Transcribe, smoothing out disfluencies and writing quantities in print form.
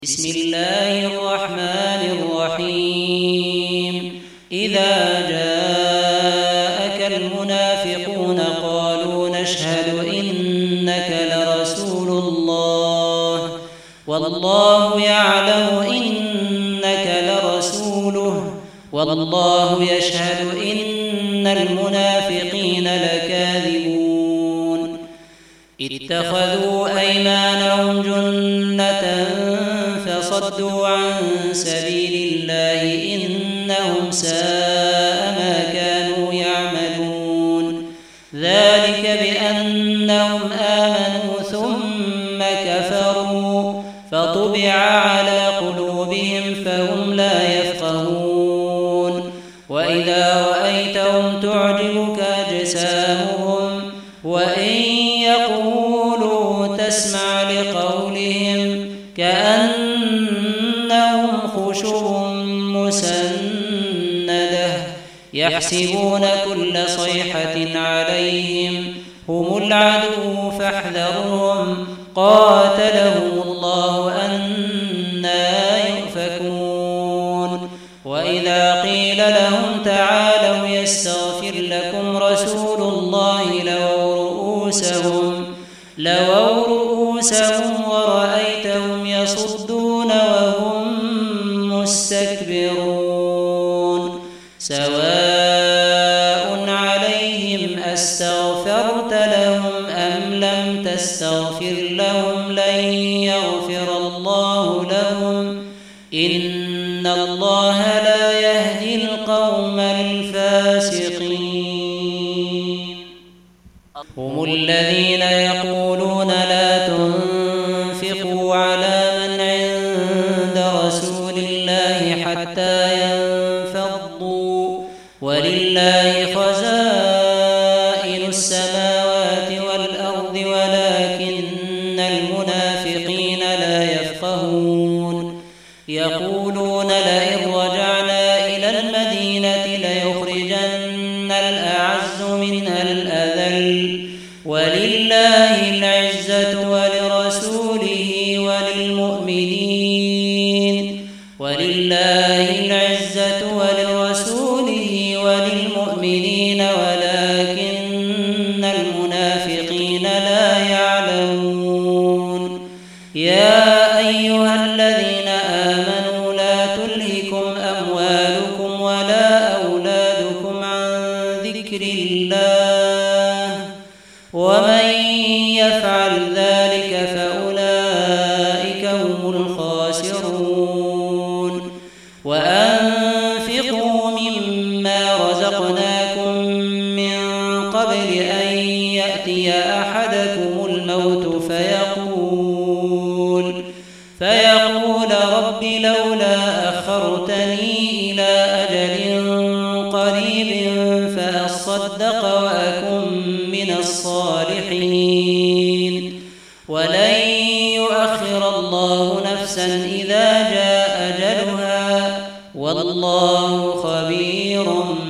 بسم الله الرحمن الرحيم. إذا جاءك المنافقون قالوا نشهد إنك لرسول الله والله يعلم إنك لرسوله والله يشهد إن المنافقين لكاذبون. اتخذوا أيمانهم جنة فصدوا عن سبيل الله إنهم ساء ما كانوا يعملون. ذلك بأنهم آمنوا ثم كفروا فطبع على قلوبهم فهم لا يفقهون. وإذا رأيتهم تعجبك أجسامهم وإن يقولوا تسمع لقولهم كأنهم خشب مسندة يحسبون كل صيحة عليهم هم العدو فاحذرهم قاتلهم الله أنى يؤفكون. وإذا قيل لهم تعالوا يستغفر لكم رسول الله لووا رؤوسهم ورأيتهم يصدون وهم مستكبرون. سواء عليهم أستغفرت لهم أم لم تستغفر لهم لن يغفر الله لهم إن الله لا يهدي القوم الفاسقين. هم الذين يقولون لا تنفقوا على من عند رسول الله حتى ينفضوا ولله خزائن السماوات والأرض ولكن المنافقين لا يفقهون. يقولون لئن رجعنا إلى المدينة ليخرجن الأعز منها الأذل ولله العزة ولرسوله وللمؤمنين ولكن المنافقين لا يعلمون. يا أيها الذين آمنوا لا تلهكم أموالكم ولا أولادكم عن ذكر الله ومن يفعل ذلك فأولئك هم الخاسرون. وأنفقوا مما رزقناكم من قبل أن يأتي أحدكم الموت فيقول رب لولا أخرتني إلى أجل قريب فأصدق وأكن من الصالحين. ولن يؤخر الله نفسا إذا جاء أجلها والله خبير